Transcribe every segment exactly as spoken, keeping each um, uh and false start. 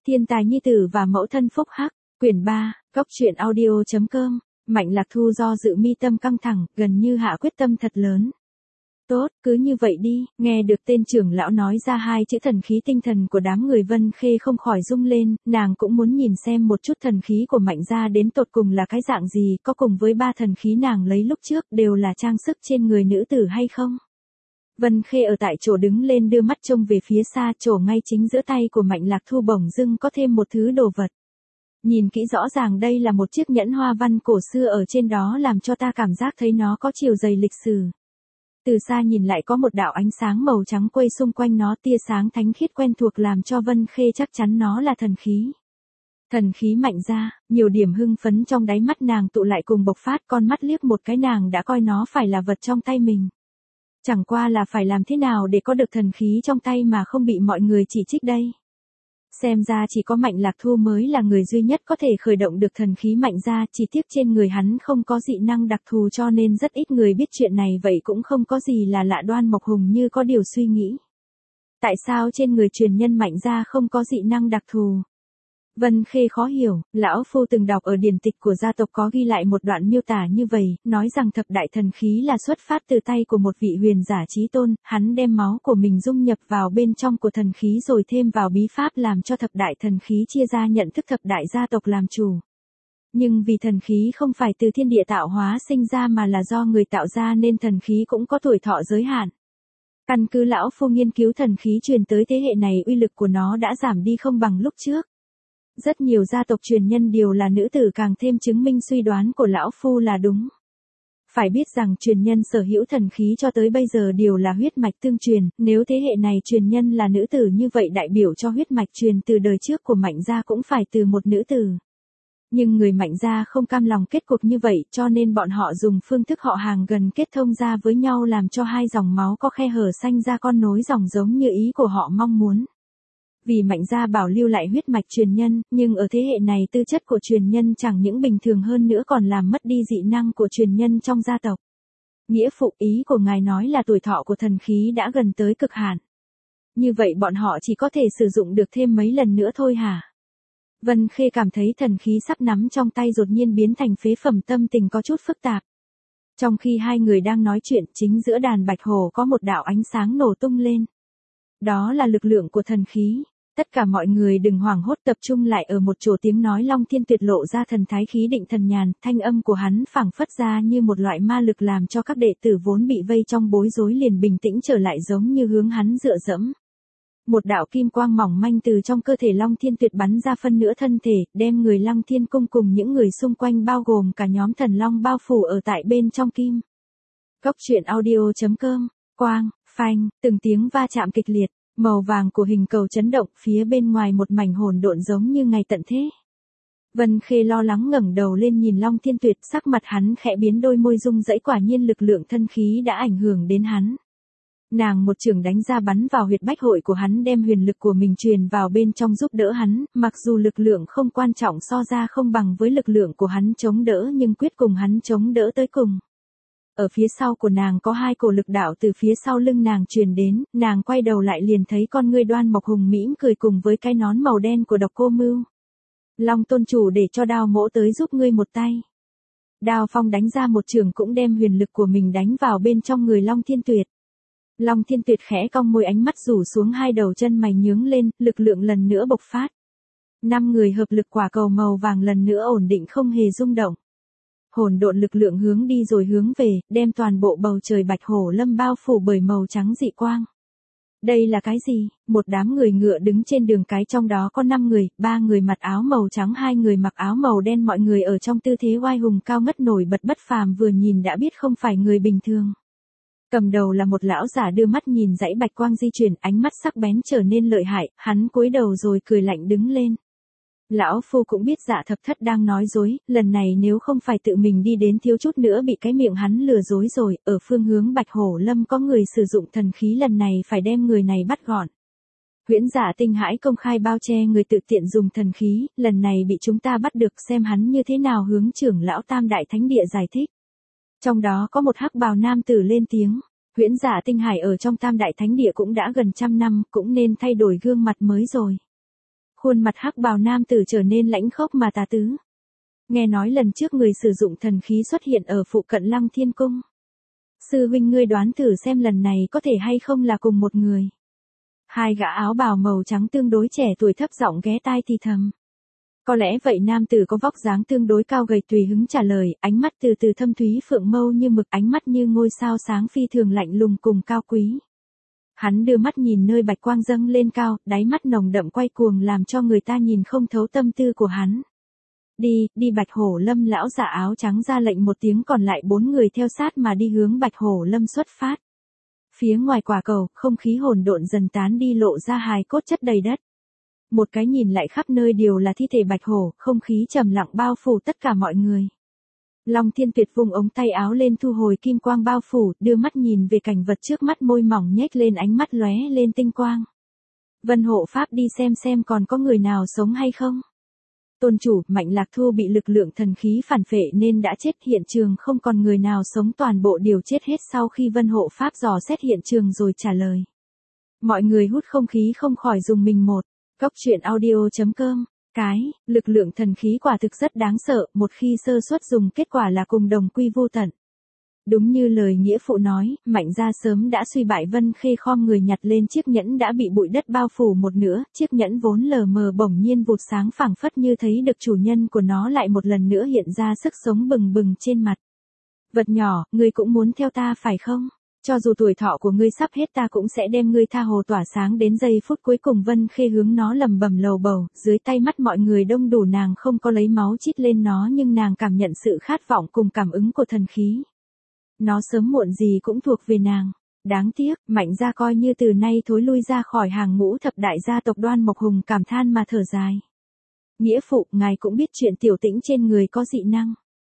Thiên tài nhi tử và mẫu thân phúc hắc, quyển ba, góc truyện audio.com, Mạnh Lạc Thu do dự mi tâm căng thẳng, gần như hạ quyết tâm thật lớn. Tốt, cứ như vậy đi, nghe được tên trưởng lão nói ra hai chữ thần khí tinh thần của đám người Vân Khê không khỏi rung lên, nàng cũng muốn nhìn xem một chút thần khí của Mạnh gia đến tột cùng là cái dạng gì, có cùng với ba thần khí nàng lấy lúc trước đều là trang sức trên người nữ tử hay không. Vân Khê ở tại chỗ đứng lên đưa mắt trông về phía xa, chỗ ngay chính giữa tay của Mạnh Lạc Thu bỗng dưng có thêm một thứ đồ vật. Nhìn kỹ rõ ràng đây là một chiếc nhẫn hoa văn cổ xưa, ở trên đó làm cho ta cảm giác thấy nó có chiều dày lịch sử. Từ xa nhìn lại có một đạo ánh sáng màu trắng quay xung quanh nó, tia sáng thánh khiết quen thuộc làm cho Vân Khê chắc chắn nó là thần khí. Thần khí Mạnh gia, nhiều điểm hưng phấn trong đáy mắt nàng tụ lại cùng bộc phát, con mắt liếc một cái nàng đã coi nó phải là vật trong tay mình. Chẳng qua là phải làm thế nào để có được thần khí trong tay mà không bị mọi người chỉ trích đây. Xem ra chỉ có Mạnh Lạc Thu mới là người duy nhất có thể khởi động được thần khí Mạnh gia, chỉ tiếc trên người hắn không có dị năng đặc thù cho nên rất ít người biết chuyện này, vậy cũng không có gì là lạ. Đoan Mộc Hùng như có điều suy nghĩ. Tại sao trên người truyền nhân Mạnh gia không có dị năng đặc thù? Vân Khê khó hiểu, lão phu từng đọc ở điển tịch của gia tộc có ghi lại một đoạn miêu tả như vậy, nói rằng thập đại thần khí là xuất phát từ tay của một vị huyền giả chí tôn, hắn đem máu của mình dung nhập vào bên trong của thần khí rồi thêm vào bí pháp làm cho thập đại thần khí chia ra nhận thức thập đại gia tộc làm chủ. Nhưng vì thần khí không phải từ thiên địa tạo hóa sinh ra mà là do người tạo ra nên thần khí cũng có tuổi thọ giới hạn. Căn cứ lão phu nghiên cứu thần khí truyền tới thế hệ này, uy lực của nó đã giảm đi không bằng lúc trước. Rất nhiều gia tộc truyền nhân đều là nữ tử, càng thêm chứng minh suy đoán của lão phu là đúng. Phải biết rằng truyền nhân sở hữu thần khí cho tới bây giờ đều là huyết mạch tương truyền, nếu thế hệ này truyền nhân là nữ tử như vậy đại biểu cho huyết mạch truyền từ đời trước của Mạnh gia cũng phải từ một nữ tử. Nhưng người Mạnh gia không cam lòng kết cục như vậy cho nên bọn họ dùng phương thức họ hàng gần kết thông ra với nhau làm cho hai dòng máu có khe hở sanh ra con nối dòng giống như ý của họ mong muốn. Vì Mạnh gia bảo lưu lại huyết mạch truyền nhân, nhưng ở thế hệ này tư chất của truyền nhân chẳng những bình thường hơn nữa còn làm mất đi dị năng của truyền nhân trong gia tộc. Nghĩa phụ, ý của ngài nói là tuổi thọ của thần khí đã gần tới cực hạn. Như vậy bọn họ chỉ có thể sử dụng được thêm mấy lần nữa thôi hả? Vân Khê cảm thấy thần khí sắp nắm trong tay đột nhiên biến thành phế phẩm, tâm tình có chút phức tạp. Trong khi hai người đang nói chuyện, chính giữa đàn bạch hồ có một đạo ánh sáng nổ tung lên. Đó là lực lượng của thần khí. Tất cả mọi người đừng hoảng hốt, tập trung lại ở một chỗ. Tiếng nói Long Thiên Tuyệt lộ ra thần thái khí định thần nhàn, thanh âm của hắn phảng phất ra như một loại ma lực làm cho các đệ tử vốn bị vây trong bối rối liền bình tĩnh trở lại, giống như hướng hắn dựa dẫm. Một đạo kim quang mỏng manh từ trong cơ thể Long Thiên Tuyệt bắn ra phân nửa thân thể, đem người Lăng Thiên Cung cùng những người xung quanh bao gồm cả nhóm thần long bao phủ ở tại bên trong kim. Góc truyện audio.com, quang, phanh, từng tiếng va chạm kịch liệt. Màu vàng của hình cầu chấn động, phía bên ngoài một mảnh hỗn độn giống như ngày tận thế. Vân Khê lo lắng ngẩng đầu lên nhìn Long Thiên Tuyệt, sắc mặt hắn khẽ biến, đôi môi rung rẩy, quả nhiên lực lượng thân khí đã ảnh hưởng đến hắn. Nàng một chưởng đánh ra bắn vào huyệt bách hội của hắn, đem huyền lực của mình truyền vào bên trong giúp đỡ hắn, mặc dù lực lượng không quan trọng so ra không bằng với lực lượng của hắn chống đỡ nhưng quyết cùng hắn chống đỡ tới cùng. Ở phía sau của nàng có hai cổ lực đạo từ phía sau lưng nàng truyền đến, nàng quay đầu lại liền thấy con ngươi Đoan Mộc Hùng mỉm cười cùng với cái nón màu đen của Độc Cô Mưu. Long tôn chủ để cho Đao Mỗ tới giúp ngươi một tay. Đao Phong đánh ra một trường cũng đem huyền lực của mình đánh vào bên trong người Long Thiên Tuyệt. Long Thiên Tuyệt khẽ cong môi, ánh mắt rủ xuống, hai đầu chân mày nhướng lên, lực lượng lần nữa bộc phát. Năm người hợp lực, quả cầu màu vàng lần nữa ổn định không hề rung động. Hỗn độn lực lượng hướng đi rồi hướng về, đem toàn bộ bầu trời Bạch Hổ Lâm bao phủ bởi màu trắng dị quang. Đây là cái gì? Một đám người ngựa đứng trên đường cái, trong đó có năm người, ba người mặc áo màu trắng, hai người mặc áo màu đen, mọi người ở trong tư thế oai hùng cao ngất nổi bật bất phàm, vừa nhìn đã biết không phải người bình thường. Cầm đầu là một lão giả, đưa mắt nhìn dãy bạch quang di chuyển, ánh mắt sắc bén trở nên lợi hại, hắn cúi đầu rồi cười lạnh đứng lên. Lão phu cũng biết Dạ Thập Thất đang nói dối, lần này nếu không phải tự mình đi đến thiếu chút nữa bị cái miệng hắn lừa dối rồi, ở phương hướng Bạch Hổ Lâm có người sử dụng thần khí, lần này phải đem người này bắt gọn. Huyễn Dạ Tinh hãi công khai bao che người tự tiện dùng thần khí, lần này bị chúng ta bắt được, xem hắn như thế nào, hướng trưởng lão Tam Đại Thánh Địa giải thích. Trong đó có một hắc bào nam tử lên tiếng, Huyễn Dạ Tinh Hải ở trong Tam Đại Thánh Địa cũng đã gần trăm năm, cũng nên thay đổi gương mặt mới rồi. Khuôn mặt hắc bào nam tử trở nên lãnh khốc mà tà tứ. Nghe nói lần trước người sử dụng thần khí xuất hiện ở phụ cận Lăng Thiên Cung. Sư huynh ngươi đoán thử xem lần này có thể hay không là cùng một người. Hai gã áo bào màu trắng tương đối trẻ tuổi thấp giọng ghé tai thì thầm. Có lẽ vậy nam tử có vóc dáng tương đối cao gầy tùy hứng trả lời, ánh mắt từ từ thâm thúy phượng mâu như mực, ánh mắt như ngôi sao sáng phi thường lạnh lùng cùng cao quý. Hắn đưa mắt nhìn nơi bạch quang dâng lên cao, đáy mắt nồng đậm quay cuồng làm cho người ta nhìn không thấu tâm tư của hắn. Đi, đi Bạch Hổ Lâm lão giả áo trắng ra lệnh một tiếng, còn lại bốn người theo sát mà đi hướng Bạch Hổ Lâm xuất phát. Phía ngoài quả cầu, không khí hỗn độn dần tán đi lộ ra hài cốt chất đầy đất. Một cái nhìn lại khắp nơi đều là thi thể bạch hổ, không khí trầm lặng bao phủ tất cả mọi người. Long Thiên Tuyệt vùng ống tay áo lên thu hồi kim quang bao phủ, đưa mắt nhìn về cảnh vật trước mắt, môi mỏng nhếch lên, ánh mắt lóe lên tinh quang. Vân hộ pháp đi xem xem còn có người nào sống hay không. Tôn chủ, Mạnh Lạc Thu bị lực lượng thần khí phản phệ nên đã chết, hiện trường không còn người nào sống, toàn bộ đều chết hết. Sau khi Vân hộ pháp dò xét hiện trường rồi trả lời. Mọi người hút không khí không khỏi dùng mình một. Cốc truyện audio chấm com. Cái, lực lượng thần khí quả thực rất đáng sợ, một khi sơ suất dùng kết quả là cùng đồng quy vô tận. Đúng như lời nghĩa phụ nói, Mạnh gia sớm đã suy bại. Vân Khê khom người nhặt lên chiếc nhẫn đã bị bụi đất bao phủ một nửa, chiếc nhẫn vốn lờ mờ bỗng nhiên vụt sáng, phảng phất như thấy được chủ nhân của nó lại một lần nữa hiện ra sức sống bừng bừng trên mặt. Vật nhỏ, ngươi cũng muốn theo ta phải không? Cho dù tuổi thọ của ngươi sắp hết ta cũng sẽ đem ngươi tha hồ tỏa sáng đến giây phút cuối cùng. Vân Khê hướng nó lầm bầm lầu bầu, dưới tay mắt mọi người đông đủ, nàng không có lấy máu chít lên nó nhưng nàng cảm nhận sự khát vọng cùng cảm ứng của thần khí. Nó sớm muộn gì cũng thuộc về nàng. Đáng tiếc, Mạnh gia coi như từ nay thối lui ra khỏi hàng ngũ thập đại gia tộc. Đoan Mộc Hùng cảm than mà thở dài. Nghĩa phụ, ngài cũng biết chuyện Tiểu Tĩnh trên người có dị năng.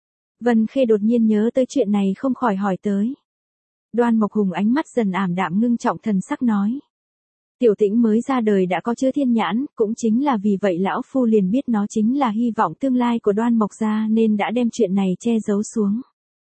Vân Khê đột nhiên nhớ tới chuyện này không khỏi hỏi tới. Đoan Mộc Hùng ánh mắt dần ảm đạm ngưng trọng, thần sắc nói. Tiểu Tĩnh mới ra đời đã có chứa thiên nhãn, cũng chính là vì vậy lão phu liền biết nó chính là hy vọng tương lai của Đoan Mộc gia nên đã đem chuyện này che giấu xuống.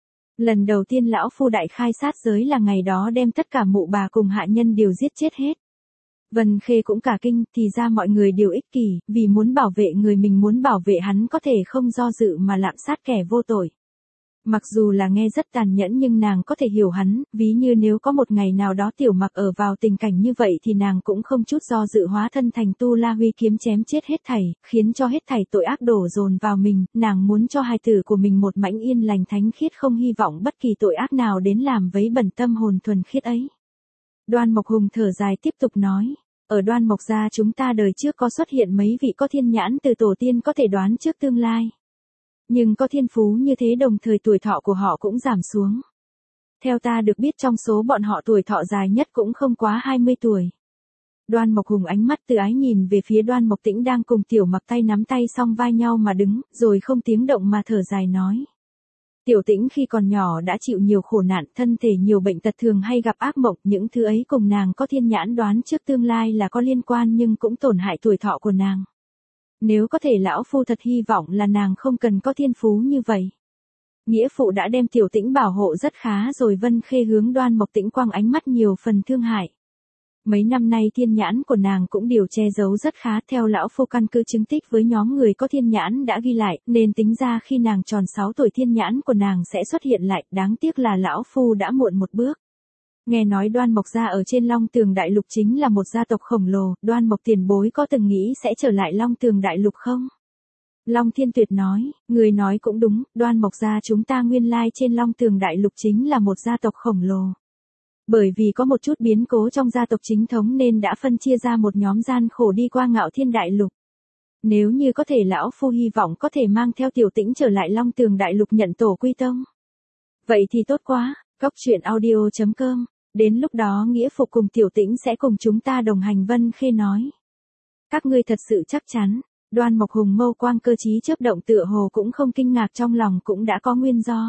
Lần đầu tiên lão phu đại khai sát giới là ngày đó đem tất cả mụ bà cùng hạ nhân đều giết chết hết. Vân Khê cũng cả kinh, thì ra mọi người đều ích kỷ, vì muốn bảo vệ người mình muốn bảo vệ hắn có thể không do dự mà lạm sát kẻ vô tội. Mặc dù là nghe rất tàn nhẫn nhưng nàng có thể hiểu hắn, ví như nếu có một ngày nào đó Tiểu Mặc ở vào tình cảnh như vậy thì nàng cũng không chút do dự hóa thân thành Tu La Huy kiếm chém chết hết thảy, khiến cho hết thảy tội ác đổ dồn vào mình. Nàng muốn cho hài tử của mình một mảnh yên lành thánh khiết, không hy vọng bất kỳ tội ác nào đến làm vấy bẩn tâm hồn thuần khiết ấy. Đoan Mộc Hùng thở dài tiếp tục nói, ở Đoan Mộc gia chúng ta đời trước có xuất hiện mấy vị có thiên nhãn từ tổ tiên có thể đoán trước tương lai. Nhưng có thiên phú như thế đồng thời tuổi thọ của họ cũng giảm xuống. Theo ta được biết trong số bọn họ tuổi thọ dài nhất cũng không quá hai mươi tuổi. Đoan Mộc Hùng ánh mắt từ ái nhìn về phía Đoan Mộc Tĩnh đang cùng Tiểu Mặc tay nắm tay song vai nhau mà đứng, rồi không tiếng động mà thở dài nói. Tiểu Tĩnh khi còn nhỏ đã chịu nhiều khổ nạn, thân thể nhiều bệnh tật, thường hay gặp ác mộng, những thứ ấy cùng nàng có thiên nhãn đoán trước tương lai là có liên quan nhưng cũng tổn hại tuổi thọ của nàng. Nếu có thể lão phu thật hy vọng là nàng không cần có thiên phú như vậy. Nghĩa phụ đã đem Tiểu Tĩnh bảo hộ rất khá rồi. Vân Khê hướng Đoan Mộc Tĩnh quang ánh mắt nhiều phần thương hại. Mấy năm nay thiên nhãn của nàng cũng điều che giấu rất khá, theo lão phu căn cứ chứng tích với nhóm người có thiên nhãn đã ghi lại, nên tính ra khi nàng tròn sáu tuổi thiên nhãn của nàng sẽ xuất hiện lại, đáng tiếc là lão phu đã muộn một bước. Nghe nói Đoan Mộc gia ở trên Long Tường Đại Lục chính là một gia tộc khổng lồ, Đoan Mộc tiền bối có từng nghĩ sẽ trở lại Long Tường Đại Lục không? Long Thiên Tuyệt nói, người nói cũng đúng, Đoan Mộc gia chúng ta nguyên lai trên Long Tường Đại Lục chính là một gia tộc khổng lồ. Bởi vì có một chút biến cố trong gia tộc chính thống nên đã phân chia ra một nhóm gian khổ đi qua Ngạo Thiên Đại Lục. Nếu như có thể lão phu hy vọng có thể mang theo Tiểu Tĩnh trở lại Long Tường Đại Lục nhận tổ quy tông. Vậy thì tốt quá, cốc truyện audio chấm com. Đến lúc đó nghĩa phụ cùng Tiểu Tĩnh sẽ cùng chúng ta đồng hành. Vân Khê nói. Các ngươi thật sự chắc chắn. Đoan Mộc Hùng mâu quang cơ trí chớp động, tựa hồ cũng không kinh ngạc, trong lòng cũng đã có nguyên do.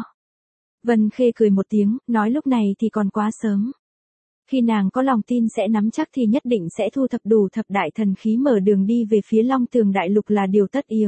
Vân Khê cười một tiếng, nói lúc này thì còn quá sớm. Khi nàng có lòng tin sẽ nắm chắc thì nhất định sẽ thu thập đủ thập đại thần khí mở đường đi về phía Long Tường Đại Lục là điều tất yếu.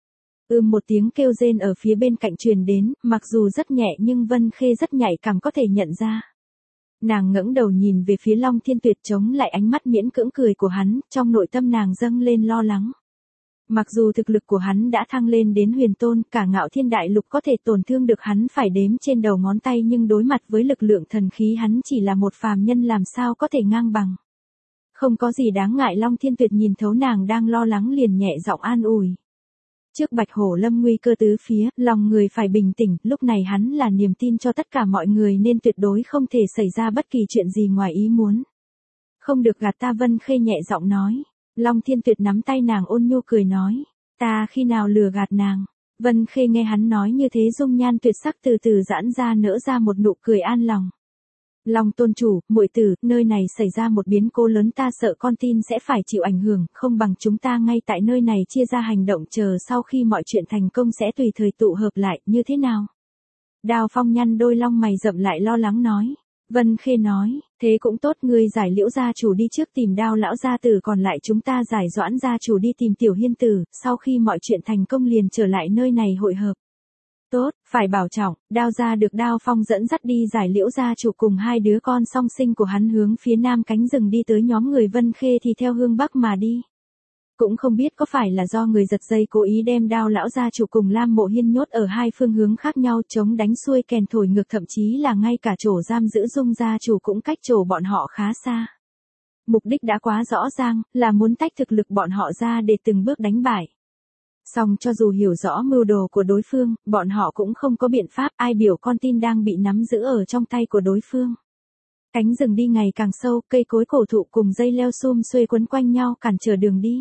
Ưm một tiếng kêu rên ở phía bên cạnh truyền đến, mặc dù rất nhẹ nhưng Vân Khê rất nhạy cảm có thể nhận ra. Nàng ngẩng đầu nhìn về phía Long Thiên Tuyệt, chống lại ánh mắt miễn cưỡng cười của hắn, trong nội tâm nàng dâng lên lo lắng. Mặc dù thực lực của hắn đã thăng lên đến huyền tôn, cả Ngạo Thiên Đại Lục có thể tổn thương được hắn phải đếm trên đầu ngón tay, nhưng đối mặt với lực lượng thần khí hắn chỉ là một phàm nhân làm sao có thể ngang bằng. Không có gì đáng ngại. Long Thiên Tuyệt nhìn thấu nàng đang lo lắng liền nhẹ giọng an ủi. Trước Bạch Hổ Lâm nguy cơ tứ phía, lòng người phải bình tĩnh, lúc này hắn là niềm tin cho tất cả mọi người nên tuyệt đối không thể xảy ra bất kỳ chuyện gì ngoài ý muốn. Không được gạt ta, Vân Khê nhẹ giọng nói. Long Thiên Tuyệt nắm tay nàng ôn nhu cười nói. Ta khi nào lừa gạt nàng? Vân Khê nghe hắn nói như thế dung nhan tuyệt sắc từ từ giãn ra, nở ra một nụ cười an lòng. Long tôn chủ, muội tử, nơi này xảy ra một biến cố lớn, ta sợ con tin sẽ phải chịu ảnh hưởng, không bằng chúng ta ngay tại nơi này chia ra hành động, chờ sau khi mọi chuyện thành công sẽ tùy thời tụ hợp lại, như thế nào? Đào Phong nhăn đôi lông mày rậm lại lo lắng nói. Vân Khê nói, thế cũng tốt, ngươi giải Liễu gia chủ đi trước tìm Đao lão gia tử, còn lại chúng ta giải Doãn gia chủ đi tìm Tiểu Hiên tử, sau khi mọi chuyện thành công liền trở lại nơi này hội hợp. Tốt, phải bảo trọng. Đao gia được Đao Phong dẫn dắt đi giải Liễu gia chủ cùng hai đứa con song sinh của hắn hướng phía nam cánh rừng đi tới, nhóm người Vân Khê thì theo hướng bắc mà đi. Cũng không biết có phải là do người giật dây cố ý đem Đao lão gia chủ cùng Lam Mộ Hiên nhốt ở hai phương hướng khác nhau, chống đánh xuôi kèn thổi ngược, thậm chí là ngay cả chỗ giam giữ Dung gia chủ cũng cách chỗ bọn họ khá xa. Mục đích đã quá rõ ràng, là muốn tách thực lực bọn họ ra để từng bước đánh bại. Song cho dù hiểu rõ mưu đồ của đối phương, bọn họ cũng không có biện pháp, ai biểu con tin đang bị nắm giữ ở trong tay của đối phương. Cánh rừng đi ngày càng sâu, cây cối cổ thụ cùng dây leo sum xuê quấn quanh nhau cản trở đường đi.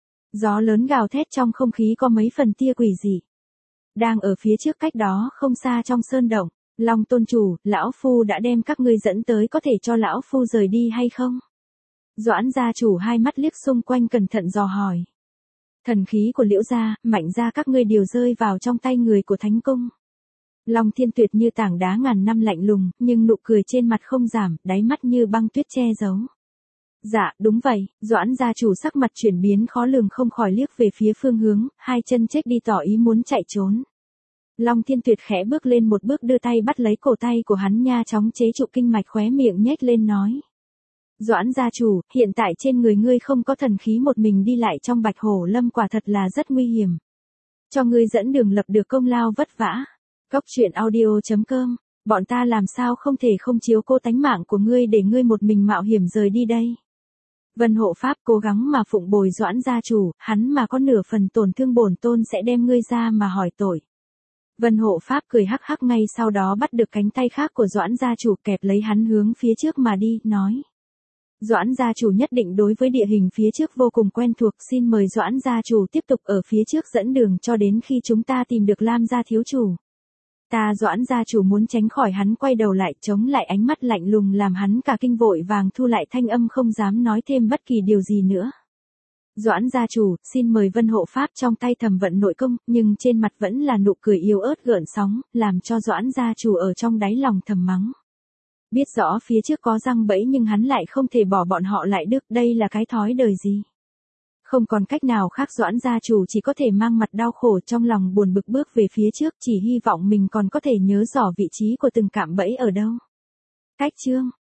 Gió lớn gào thét, trong không khí có mấy phần tia quỷ dị. Đang ở phía trước cách đó không xa trong sơn động, Long tôn chủ, lão phu đã đem các ngươi dẫn tới, có thể cho lão phu rời đi hay không? Doãn gia chủ hai mắt liếc xung quanh cẩn thận dò hỏi. Thần khí của Liễu gia, Mạnh gia các ngươi đều rơi vào trong tay người của Thánh Cung. Long Thiên Tuyệt như tảng đá ngàn năm lạnh lùng, nhưng nụ cười trên mặt không giảm, đáy mắt như băng tuyết che giấu. Dạ, đúng vậy. Doãn gia chủ sắc mặt chuyển biến khó lường, không khỏi liếc về phía phương hướng, hai chân chếch đi tỏ ý muốn chạy trốn. Long Thiên Tuyệt khẽ bước lên một bước, đưa tay bắt lấy cổ tay của hắn, nha chóng chế trụ kinh mạch, khóe miệng nhếch lên nói. Doãn gia chủ, hiện tại trên người ngươi không có thần khí, một mình đi lại trong Bạch Hổ Lâm quả thật là rất nguy hiểm. Cho ngươi dẫn đường lập được công lao vất vả. Cốc truyện audio chấm com, bọn ta làm sao không thể không chiếu cố tánh mạng của ngươi để ngươi một mình mạo hiểm rời đi đây. Vân hộ pháp cố gắng mà phụng bồi Doãn gia chủ, hắn mà có nửa phần tổn thương bổn tôn sẽ đem ngươi ra mà hỏi tội. Vân hộ pháp cười hắc hắc, ngay sau đó bắt được cánh tay khác của Doãn gia chủ, kẹp lấy hắn hướng phía trước mà đi, nói. Doãn gia chủ nhất định đối với địa hình phía trước vô cùng quen thuộc, xin mời Doãn gia chủ tiếp tục ở phía trước dẫn đường cho đến khi chúng ta tìm được Lam gia thiếu chủ. Ta Doãn gia chủ muốn tránh khỏi hắn quay đầu lại, chống lại ánh mắt lạnh lùng làm hắn cả kinh, vội vàng thu lại thanh âm, không dám nói thêm bất kỳ điều gì nữa. Doãn gia chủ, xin mời. Vân hộ pháp trong tay thầm vận nội công, nhưng trên mặt vẫn là nụ cười yếu ớt gợn sóng, làm cho Doãn gia chủ ở trong đáy lòng thầm mắng. Biết rõ phía trước có răng bẫy nhưng hắn lại không thể bỏ bọn họ lại được, đây là cái thói đời gì. Không còn cách nào khác, Doãn gia chủ chỉ có thể mang mặt đau khổ trong lòng buồn bực bước về phía trước, chỉ hy vọng mình còn có thể nhớ rõ vị trí của từng cạm bẫy ở đâu. Cách chương